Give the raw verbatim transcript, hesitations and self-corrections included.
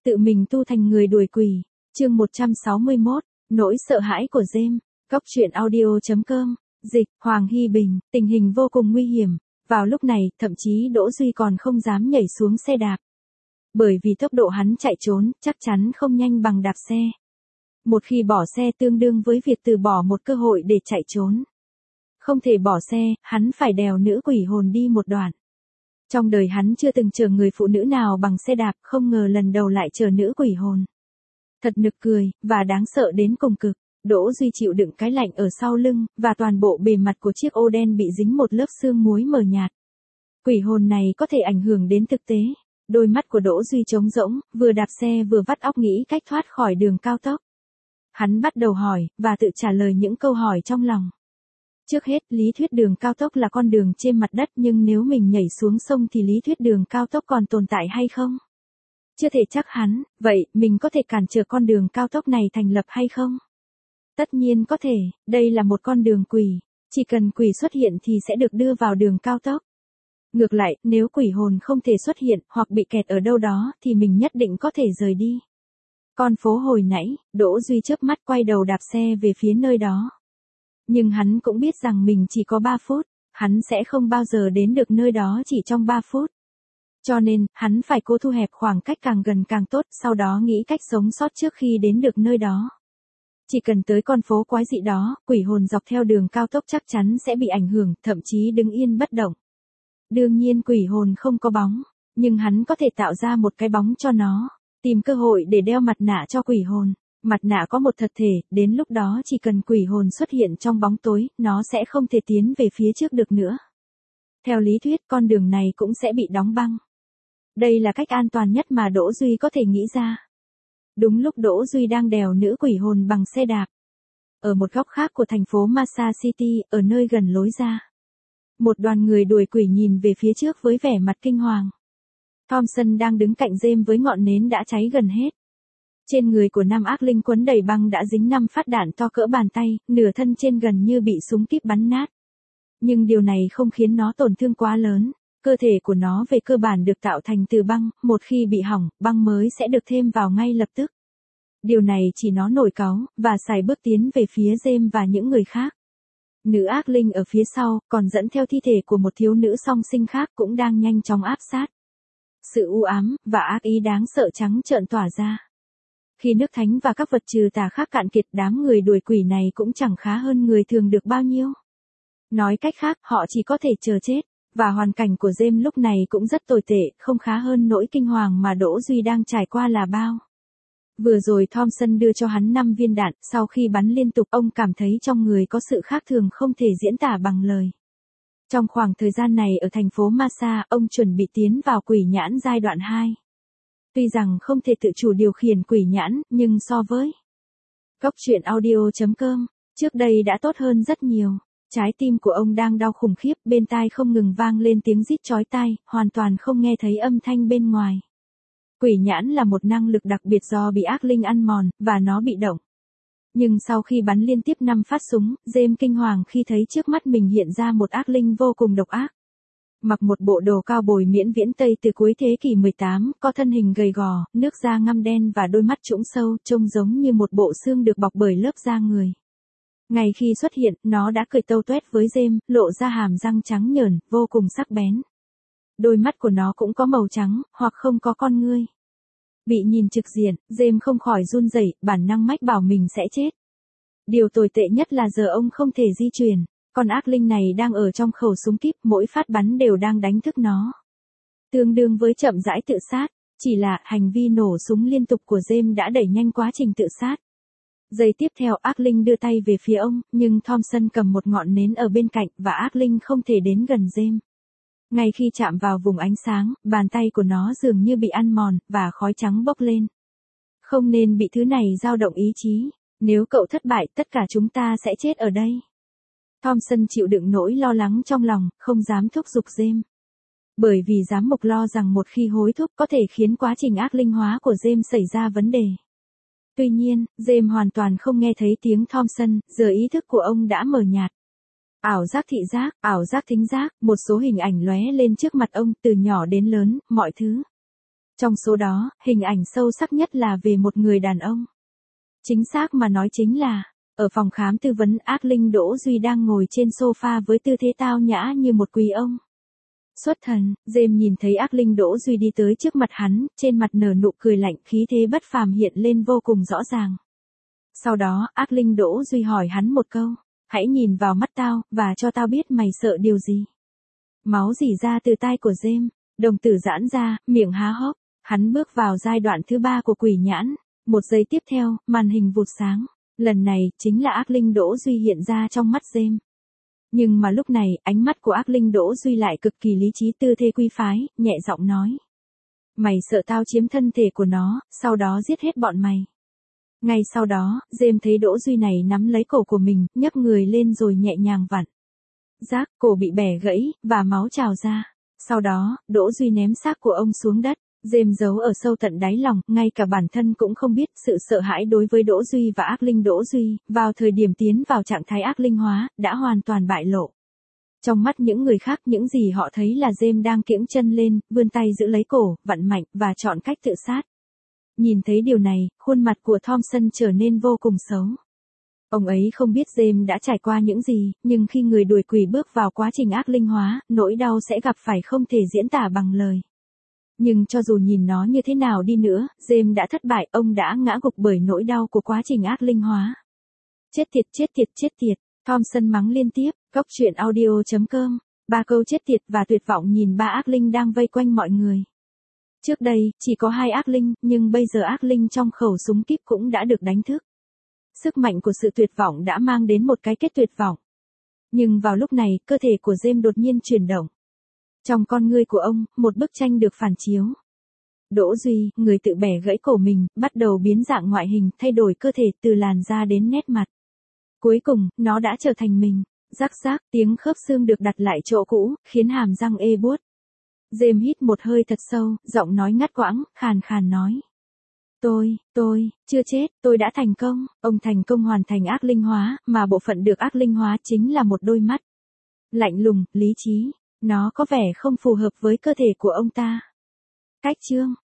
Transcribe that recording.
Tự mình tu thành người đuổi quỷ. Chương một trăm sáu mươi mốt, nỗi sợ hãi của James. Góc truyện audio chấm com. Dịch, Hoàng Hy Bình, tình hình vô cùng nguy hiểm. Vào lúc này, thậm chí Đỗ Duy còn không dám nhảy xuống xe đạp. Bởi vì tốc độ hắn chạy trốn, chắc chắn không nhanh bằng đạp xe. Một khi bỏ xe tương đương với việc từ bỏ một cơ hội để chạy trốn. Không thể bỏ xe, hắn phải đèo nữ quỷ hồn đi một đoạn. Trong đời hắn chưa từng chở người phụ nữ nào bằng xe đạp, không ngờ lần đầu lại chở nữ quỷ hồn. Thật nực cười, và đáng sợ đến cùng cực. Đỗ Duy chịu đựng cái lạnh ở sau lưng, và toàn bộ bề mặt của chiếc ô đen bị dính một lớp sương muối mờ nhạt. Quỷ hồn này có thể ảnh hưởng đến thực tế. Đôi mắt của Đỗ Duy trống rỗng, vừa đạp xe vừa vắt óc nghĩ cách thoát khỏi đường cao tốc. Hắn bắt đầu hỏi, và tự trả lời những câu hỏi trong lòng. Trước hết, lý thuyết đường cao tốc là con đường trên mặt đất, nhưng nếu mình nhảy xuống sông thì lý thuyết đường cao tốc còn tồn tại hay không? Chưa thể chắc hắn, vậy, mình có thể cản trở con đường cao tốc này thành lập hay không? Tất nhiên có thể, đây là một con đường quỷ, chỉ cần quỷ xuất hiện thì sẽ được đưa vào đường cao tốc. Ngược lại, nếu quỷ hồn không thể xuất hiện, hoặc bị kẹt ở đâu đó, thì mình nhất định có thể rời đi. Con phố hồi nãy, Đỗ Duy chớp mắt quay đầu đạp xe về phía nơi đó. Nhưng hắn cũng biết rằng mình chỉ có ba phút, hắn sẽ không bao giờ đến được nơi đó chỉ trong ba phút. Cho nên, hắn phải cố thu hẹp khoảng cách càng gần càng tốt, sau đó nghĩ cách sống sót trước khi đến được nơi đó. Chỉ cần tới con phố quái dị đó, quỷ hồn dọc theo đường cao tốc chắc chắn sẽ bị ảnh hưởng, thậm chí đứng yên bất động. Đương nhiên quỷ hồn không có bóng, nhưng hắn có thể tạo ra một cái bóng cho nó, tìm cơ hội để đeo mặt nạ cho quỷ hồn. Mặt nạ có một thật thể, đến lúc đó chỉ cần quỷ hồn xuất hiện trong bóng tối, nó sẽ không thể tiến về phía trước được nữa. Theo lý thuyết, con đường này cũng sẽ bị đóng băng. Đây là cách an toàn nhất mà Đỗ Duy có thể nghĩ ra. Đúng lúc Đỗ Duy đang đèo nữ quỷ hồn bằng xe đạp. Ở một góc khác của thành phố Massa City, ở nơi gần lối ra. Một đoàn người đuổi quỷ nhìn về phía trước với vẻ mặt kinh hoàng. Thompson đang đứng cạnh James với ngọn nến đã cháy gần hết. Trên người của nam ác linh quấn đầy băng đã dính năm phát đạn to cỡ bàn tay, nửa thân trên gần như bị súng kíp bắn nát. Nhưng điều này không khiến nó tổn thương quá lớn, cơ thể của nó về cơ bản được tạo thành từ băng, một khi bị hỏng, băng mới sẽ được thêm vào ngay lập tức. Điều này chỉ nó nổi cáu, và sải bước tiến về phía James và những người khác. Nữ ác linh ở phía sau, còn dẫn theo thi thể của một thiếu nữ song sinh khác cũng đang nhanh chóng áp sát. Sự u ám, và ác ý đáng sợ trắng trợn tỏa ra. Khi nước thánh và các vật trừ tà khác cạn kiệt, đám người đuổi quỷ này cũng chẳng khá hơn người thường được bao nhiêu. Nói cách khác, họ chỉ có thể chờ chết, và hoàn cảnh của James lúc này cũng rất tồi tệ, không khá hơn nỗi kinh hoàng mà Đỗ Duy đang trải qua là bao. Vừa rồi Thompson đưa cho hắn năm viên đạn, sau khi bắn liên tục ông cảm thấy trong người có sự khác thường không thể diễn tả bằng lời. Trong khoảng thời gian này ở thành phố Massa, ông chuẩn bị tiến vào quỷ nhãn giai đoạn hai. Tuy rằng không thể tự chủ điều khiển quỷ nhãn, nhưng so với góc truyện audio chấm com, trước đây đã tốt hơn rất nhiều. Trái tim của ông đang đau khủng khiếp, bên tai không ngừng vang lên tiếng rít chói tai, hoàn toàn không nghe thấy âm thanh bên ngoài. Quỷ nhãn là một năng lực đặc biệt do bị ác linh ăn mòn, và nó bị động. Nhưng sau khi bắn liên tiếp năm phát súng, James kinh hoàng khi thấy trước mắt mình hiện ra một ác linh vô cùng độc ác. Mặc một bộ đồ cao bồi miễn viễn Tây từ cuối thế kỷ mười tám, có thân hình gầy gò, nước da ngăm đen và đôi mắt trũng sâu, trông giống như một bộ xương được bọc bởi lớp da người. Ngay khi xuất hiện, nó đã cười tâu tuét với James, lộ ra hàm răng trắng nhờn, vô cùng sắc bén. Đôi mắt của nó cũng có màu trắng, hoặc không có con ngươi. Bị nhìn trực diện, James không khỏi run rẩy, bản năng mách bảo mình sẽ chết. Điều tồi tệ nhất là giờ ông không thể di chuyển. Con ác linh này đang ở trong khẩu súng kíp, mỗi phát bắn đều đang đánh thức nó. Tương đương với chậm rãi tự sát, chỉ là hành vi nổ súng liên tục của James đã đẩy nhanh quá trình tự sát. Giây tiếp theo ác linh đưa tay về phía ông, nhưng Thompson cầm một ngọn nến ở bên cạnh và ác linh không thể đến gần James. Ngay khi chạm vào vùng ánh sáng, bàn tay của nó dường như bị ăn mòn, và khói trắng bốc lên. Không nên bị thứ này dao động ý chí, nếu cậu thất bại tất cả chúng ta sẽ chết ở đây. Thompson chịu đựng nỗi lo lắng trong lòng, không dám thúc giục James. Bởi vì giám mục lo rằng một khi hối thúc có thể khiến quá trình ác linh hóa của James xảy ra vấn đề. Tuy nhiên, James hoàn toàn không nghe thấy tiếng Thompson, giờ ý thức của ông đã mờ nhạt. Ảo giác thị giác, ảo giác thính giác, một số hình ảnh lóe lên trước mặt ông, từ nhỏ đến lớn, mọi thứ. Trong số đó, hình ảnh sâu sắc nhất là về một người đàn ông. Chính xác mà nói chính là, ở phòng khám tư vấn ác linh Đỗ Duy đang ngồi trên sofa với tư thế tao nhã như một quý ông. Xuất thần, James nhìn thấy ác linh Đỗ Duy đi tới trước mặt hắn, trên mặt nở nụ cười lạnh, khí thế bất phàm hiện lên vô cùng rõ ràng. Sau đó, ác linh Đỗ Duy hỏi hắn một câu, hãy nhìn vào mắt tao, và cho tao biết mày sợ điều gì. Máu rỉ ra từ tai của James, đồng tử giãn ra, miệng há hốc, hắn bước vào giai đoạn thứ ba của quỷ nhãn. Một giây tiếp theo, màn hình vụt sáng, lần này, chính là ác linh Đỗ Duy hiện ra trong mắt James. Nhưng mà lúc này, ánh mắt của ác linh Đỗ Duy lại cực kỳ lý trí, tư thế quy phái, nhẹ giọng nói. Mày sợ tao chiếm thân thể của nó, sau đó giết hết bọn mày. Ngay sau đó, James thấy Đỗ Duy này nắm lấy cổ của mình, nhấc người lên rồi nhẹ nhàng vặn. Rác, cổ bị bẻ gãy, và máu trào ra. Sau đó, Đỗ Duy ném xác của ông xuống đất. James giấu ở sâu tận đáy lòng, ngay cả bản thân cũng không biết sự sợ hãi đối với Đỗ Duy và ác linh Đỗ Duy, vào thời điểm tiến vào trạng thái ác linh hóa, đã hoàn toàn bại lộ. Trong mắt những người khác, những gì họ thấy là James đang kiễng chân lên, vươn tay giữ lấy cổ, vặn mạnh, và chọn cách tự sát. Nhìn thấy điều này, khuôn mặt của Thompson trở nên vô cùng xấu. Ông ấy không biết James đã trải qua những gì, nhưng khi người đuổi quỷ bước vào quá trình ác linh hóa, nỗi đau sẽ gặp phải không thể diễn tả bằng lời. Nhưng cho dù nhìn nó như thế nào đi nữa, James đã thất bại, ông đã ngã gục bởi nỗi đau của quá trình ác linh hóa. Chết tiệt, chết tiệt, chết tiệt, Thompson mắng liên tiếp, góc truyện audio chấm com, ba câu chết tiệt và tuyệt vọng nhìn ba ác linh đang vây quanh mọi người. Trước đây, chỉ có hai ác linh, nhưng bây giờ ác linh trong khẩu súng kíp cũng đã được đánh thức. Sức mạnh của sự tuyệt vọng đã mang đến một cái kết tuyệt vọng. Nhưng vào lúc này, cơ thể của James đột nhiên chuyển động. Trong con ngươi của ông, một bức tranh được phản chiếu. Đỗ Duy, người tự bẻ gãy cổ mình, bắt đầu biến dạng ngoại hình, thay đổi cơ thể từ làn da đến nét mặt. Cuối cùng, nó đã trở thành mình. Rắc rác, tiếng khớp xương được đặt lại chỗ cũ, khiến hàm răng ê buốt. James hít một hơi thật sâu, giọng nói ngắt quãng, khàn khàn nói. Tôi, tôi, chưa chết, tôi đã thành công. Ông thành công hoàn thành ác linh hóa, mà bộ phận được ác linh hóa chính là một đôi mắt. Lạnh lùng, lý trí. Nó có vẻ không phù hợp với cơ thể của ông ta. Cách chương